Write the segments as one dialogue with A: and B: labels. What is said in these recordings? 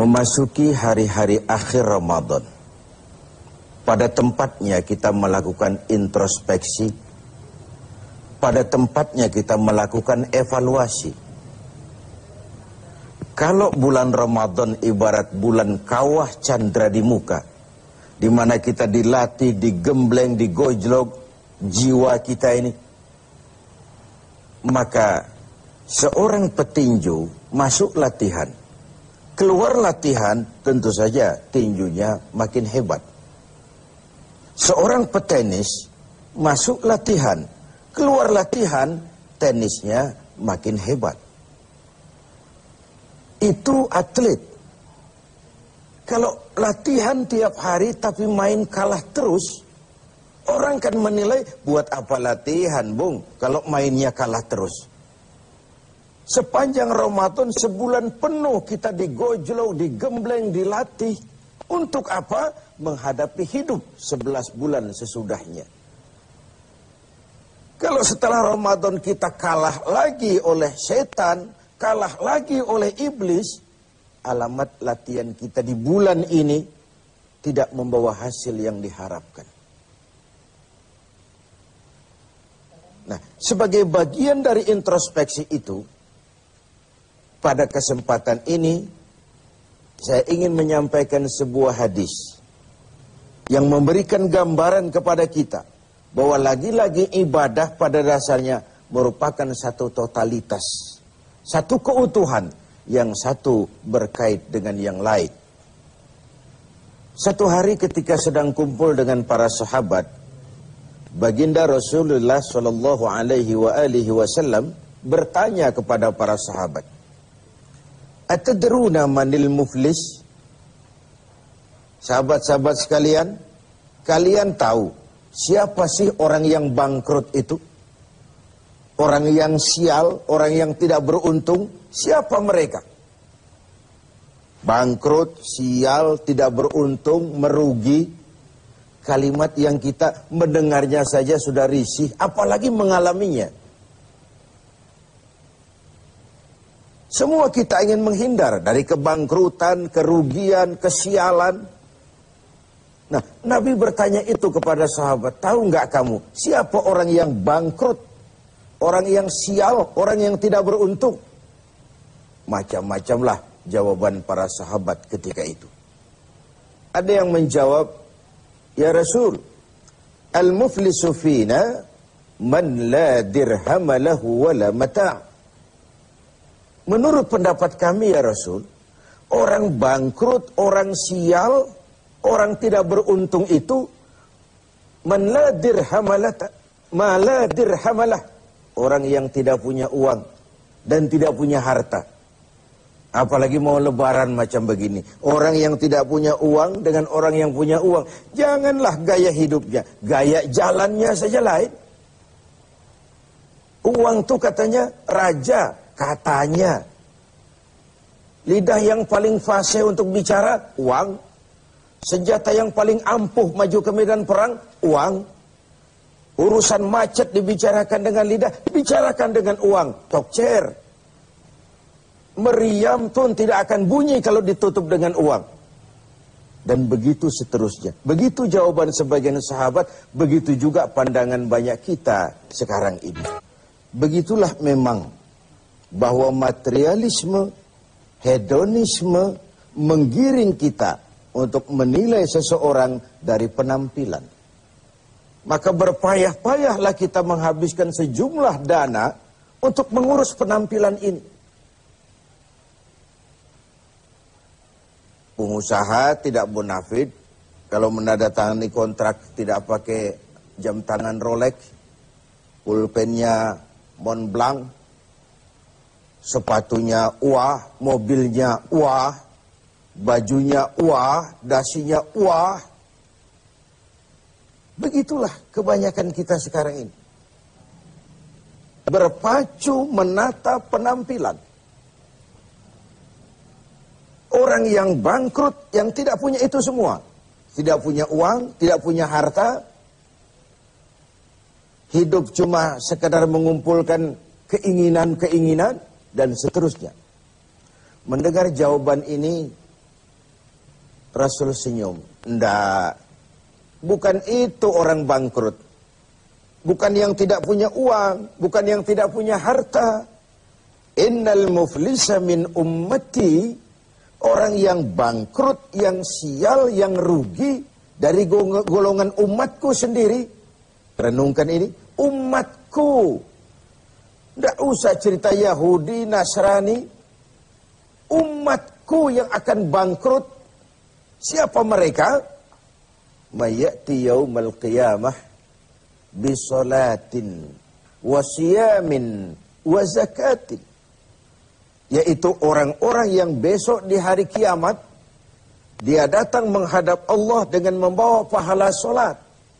A: Memasuki hari-hari akhir Ramadan, pada tempatnya kita melakukan introspeksi, pada tempatnya kita melakukan evaluasi. Kalau bulan Ramadan ibarat bulan kawah candra di muka, di mana kita dilatih, digembleng, digojlok jiwa kita ini, maka seorang petinju masuk latihan, keluar latihan, tentu saja tinjunya makin hebat. Seorang petenis masuk latihan, keluar latihan, tenisnya makin hebat. Itu atlet. Kalau latihan tiap hari tapi main kalah terus, orang kan menilai, buat apa latihan, Bung, kalau mainnya kalah terus. Sepanjang Ramadan sebulan penuh kita digojlok, digembleng, dilatih. Untuk apa? Menghadapi hidup 11 bulan sesudahnya. Kalau setelah Ramadan kita kalah lagi oleh setan, kalah lagi oleh iblis, alamat latihan kita di bulan ini tidak membawa hasil yang diharapkan. Nah, sebagai bagian dari introspeksi itu, pada kesempatan ini, saya ingin menyampaikan sebuah hadis yang memberikan gambaran kepada kita bahwa lagi-lagi ibadah pada dasarnya merupakan satu totalitas, satu keutuhan, yang satu berkait dengan yang lain. Satu hari ketika sedang kumpul dengan para sahabat, baginda Rasulullah Shallallahu Alaihi Wasallam bertanya kepada para sahabat, "Atadruna manil muflis?" Sahabat-sahabat sekalian, kalian tahu siapa sih orang yang bangkrut itu? Orang yang sial, orang yang tidak beruntung, siapa mereka? Bangkrut, sial, tidak beruntung, merugi. Kalimat yang kita mendengarnya saja sudah risih, apalagi mengalaminya. Semua kita ingin menghindar dari kebangkrutan, kerugian, kesialan. Nah, Nabi bertanya itu kepada sahabat, tahu nggak kamu siapa orang yang bangkrut, orang yang sial, orang yang tidak beruntung? Macam-macamlah jawaban para sahabat ketika itu. Ada yang menjawab, ya Rasul, al-muflisu fina man la dirham lahu wala mata'. Menurut pendapat kami ya Rasul, orang bangkrut, orang sial, orang tidak beruntung itu man la dirhamalah, orang yang tidak punya uang dan tidak punya harta. Apalagi mau lebaran macam begini, orang yang tidak punya uang dengan orang yang punya uang, janganlah gaya hidupnya, gaya jalannya saja lain. Uang tuh katanya raja, katanya. Lidah yang paling fasih untuk bicara, uang. Senjata yang paling ampuh maju ke medan perang, uang. Urusan macet dibicarakan dengan lidah, bicarakan dengan uang. Tokcer. Meriam pun tidak akan bunyi kalau ditutup dengan uang. Dan begitu seterusnya. Begitu jawaban sebagian sahabat, begitu juga pandangan banyak kita sekarang ini. Begitulah memang bahwa materialisme, hedonisme menggiring kita untuk menilai seseorang dari penampilan. Maka berpayah-payahlah kita menghabiskan sejumlah dana untuk mengurus penampilan ini. Pengusaha tidak bonafid kalau menandatangani kontrak tidak pakai jam tangan Rolex, pulpennya Montblanc, sepatunya wah, mobilnya wah, bajunya wah, dasinya wah. Begitulah kebanyakan kita sekarang ini. Berpacu menata penampilan. Orang yang bangkrut, yang tidak punya itu semua. Tidak punya uang, tidak punya harta. Hidup cuma sekadar mengumpulkan keinginan-keinginan dan seterusnya. Mendengar jawaban ini, Rasul senyum. Ndak. Bukan itu orang bangkrut. Bukan yang tidak punya uang. Bukan yang tidak punya harta. Innal muflisa min ummati. Orang yang bangkrut, yang sial, yang rugi. Dari golongan umatku sendiri. Renungkan ini. Umatku. Ndak usah cerita Yahudi, Nasrani. Umatku yang akan bangkrut. Siapa mereka? Mayati yaumal qiyamah bisolatin wasiyamin wa zakatin. Yaitu orang-orang yang besok di hari kiamat dia datang menghadap Allah dengan membawa pahala solat.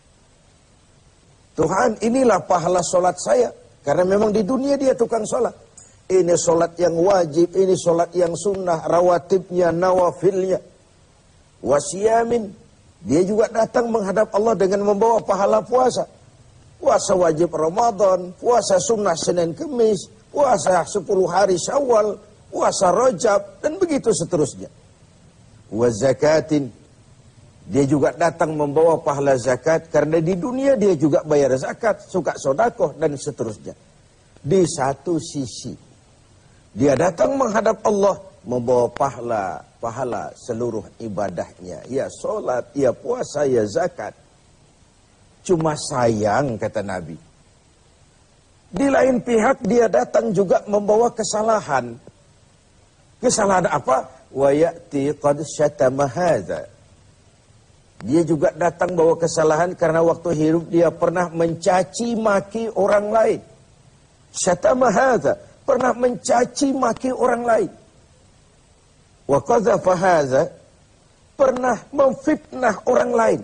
A: Tuhan, inilah pahala solat saya. Karena memang di dunia dia tukang solat. Ini solat yang wajib, ini solat yang sunnah, rawatibnya, nawafilnya. Wasiyamin. Dia juga datang menghadap Allah dengan membawa pahala puasa. Puasa wajib Ramadan, puasa sunnah Senin Kemis, puasa 10 hari Syawal, puasa Rajab, dan begitu seterusnya. Wa zakatin. Dia juga datang membawa pahala zakat, karena di dunia dia juga bayar zakat, suka sodakoh, dan seterusnya. Di satu sisi, dia datang menghadap Allah, membawa pahala seluruh ibadahnya. Ya sholat, ya puasa, ya zakat. Cuma sayang, kata Nabi. Di lain pihak, dia datang juga membawa kesalahan. Kesalahan apa? Wa ya'ti qad syatama hadza. Dia juga datang bawa kesalahan karena waktu hidup dia pernah mencaci maki orang lain. Syatama hadza, pernah mencaci maki orang lain. Wa qadhafa hadza, pernah memfitnah orang lain.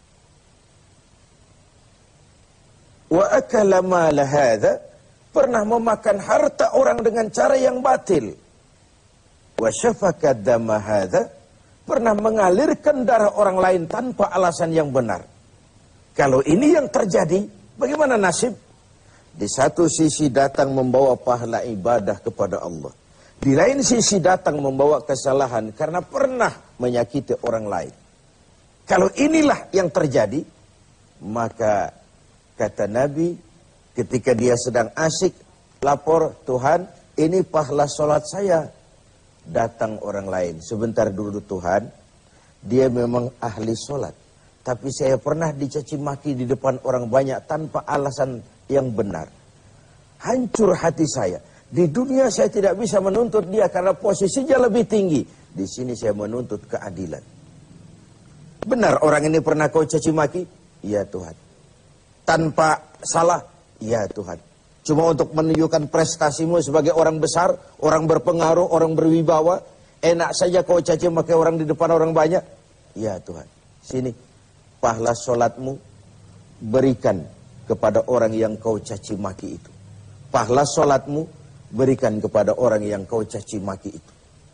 A: Wa akala mal hadza, pernah memakan harta orang dengan cara yang batil. Wa syafaka dama hadza, pernah mengalirkan darah orang lain tanpa alasan yang benar. Kalau ini yang terjadi, bagaimana nasib? Di satu sisi datang membawa pahala ibadah kepada Allah. Di lain sisi datang membawa kesalahan karena pernah menyakiti orang lain. Kalau inilah yang terjadi, maka kata Nabi, ketika dia sedang asik, lapor, Tuhan, ini pahala sholat saya. Datang orang lain, sebentar dulu Tuhan, dia memang ahli sholat. Tapi saya pernah dicaci maki di depan orang banyak tanpa alasan yang benar. Hancur hati saya. Di dunia saya tidak bisa menuntut dia karena posisinya lebih tinggi. Di sini saya menuntut keadilan. Benar orang ini pernah kau caci maki? Ya Tuhan. Tanpa salah? Ya Tuhan. Cuma untuk menunjukkan prestasimu sebagai orang besar, orang berpengaruh, orang berwibawa. Enak saja kau caci maki orang di depan orang banyak. Ya Tuhan, sini pahala sholatmu berikan kepada orang yang kau caci maki itu. Pahala sholatmu berikan kepada orang yang kau caci maki itu.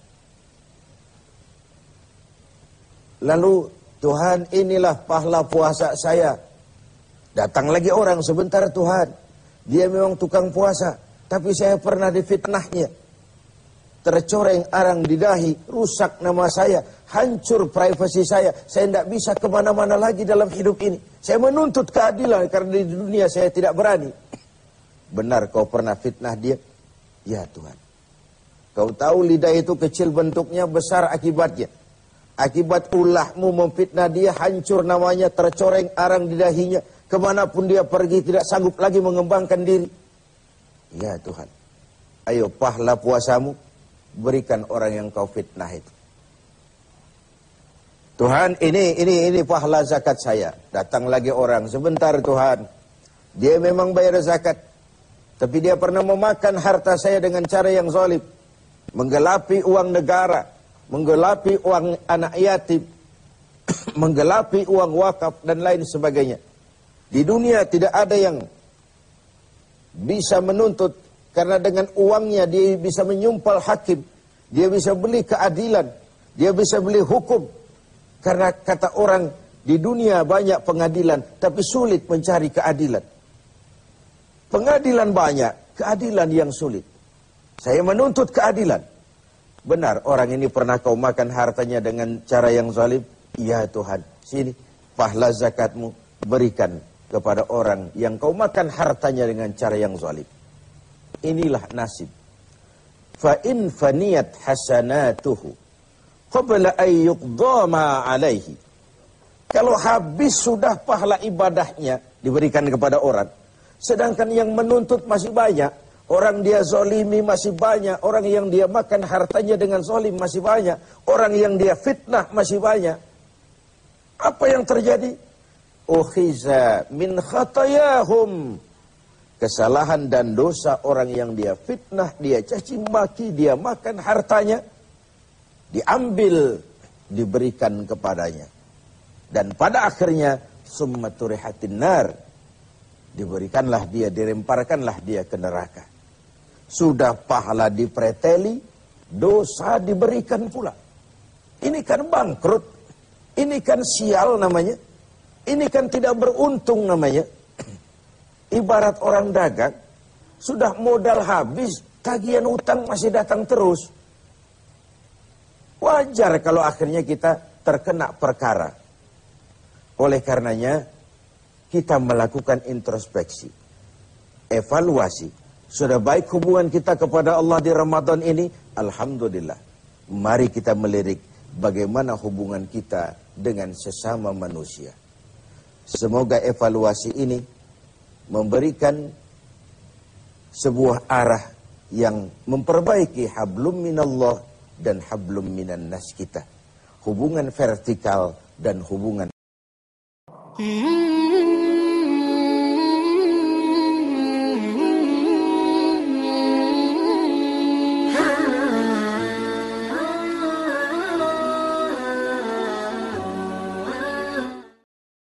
A: Lalu Tuhan, inilah pahala puasa saya. Datang lagi orang, sebentar Tuhan. Dia memang tukang puasa, tapi saya pernah difitnahnya. Tercoreng arang di dahi, rusak nama saya, hancur privasi saya tidak bisa kemana-mana lagi dalam hidup ini. Saya menuntut keadilan karena di dunia saya tidak berani. Benar kau pernah fitnah dia? Ya Tuhan. Kau tahu lidah itu kecil bentuknya, besar akibatnya. Akibat ulahmu memfitnah dia, hancur namanya, tercoreng arang di dahinya. Kemanapun dia pergi tidak sanggup lagi mengembangkan diri. Ya Tuhan, ayo pahala puasamu berikan orang yang kau fitnah itu. Tuhan, ini pahala zakat saya. Datang lagi orang, sebentar Tuhan. Dia memang bayar zakat, tapi dia pernah memakan harta saya dengan cara yang zalim, menggelapi uang negara, menggelapi uang anak yatim, menggelapi uang wakaf dan lain sebagainya. Di dunia tidak ada yang bisa menuntut karena dengan uangnya dia bisa menyumpal hakim, dia bisa beli keadilan, dia bisa beli hukum. Karena kata orang di dunia banyak pengadilan tapi sulit mencari keadilan. Pengadilan banyak, keadilan yang sulit. Saya menuntut keadilan. Benar, orang ini pernah kau makan hartanya dengan cara yang zalim? Ya Tuhan, sini, pahala zakatmu berikan kepada orang yang kau makan hartanya dengan cara yang zalim. Inilah nasib. Fa in faniyat hasanatuhu qabla an yuqda ma alaihi. Kalau habis sudah pahala ibadahnya diberikan kepada orang, sedangkan yang menuntut masih banyak, orang dia zalimi masih banyak, orang yang dia makan hartanya dengan zalim masih banyak, orang yang dia fitnah masih banyak. Apa yang terjadi? Ukhiza min khatayahum. Kesalahan dan dosa orang yang dia fitnah, dia caci maki, dia makan hartanya, diambil, diberikan kepadanya. Dan pada akhirnya, summa turihatin nar. Diberikanlah dia, dilemparkanlah dia ke neraka. Sudah pahala dipreteli, dosa diberikan pula. Ini kan bangkrut. Ini kan sial namanya. Ini kan tidak beruntung namanya. Ibarat orang dagang, sudah modal habis, tagihan utang masih datang terus. Wajar kalau akhirnya kita terkena perkara. Oleh karenanya, kita melakukan introspeksi, evaluasi. Sudah baik hubungan kita kepada Allah di Ramadan ini? Alhamdulillah. Mari kita melirik bagaimana hubungan kita dengan sesama manusia. Semoga evaluasi ini memberikan sebuah arah yang memperbaiki hablum minallah dan hablum minan nas kita. Hubungan vertikal dan hubungan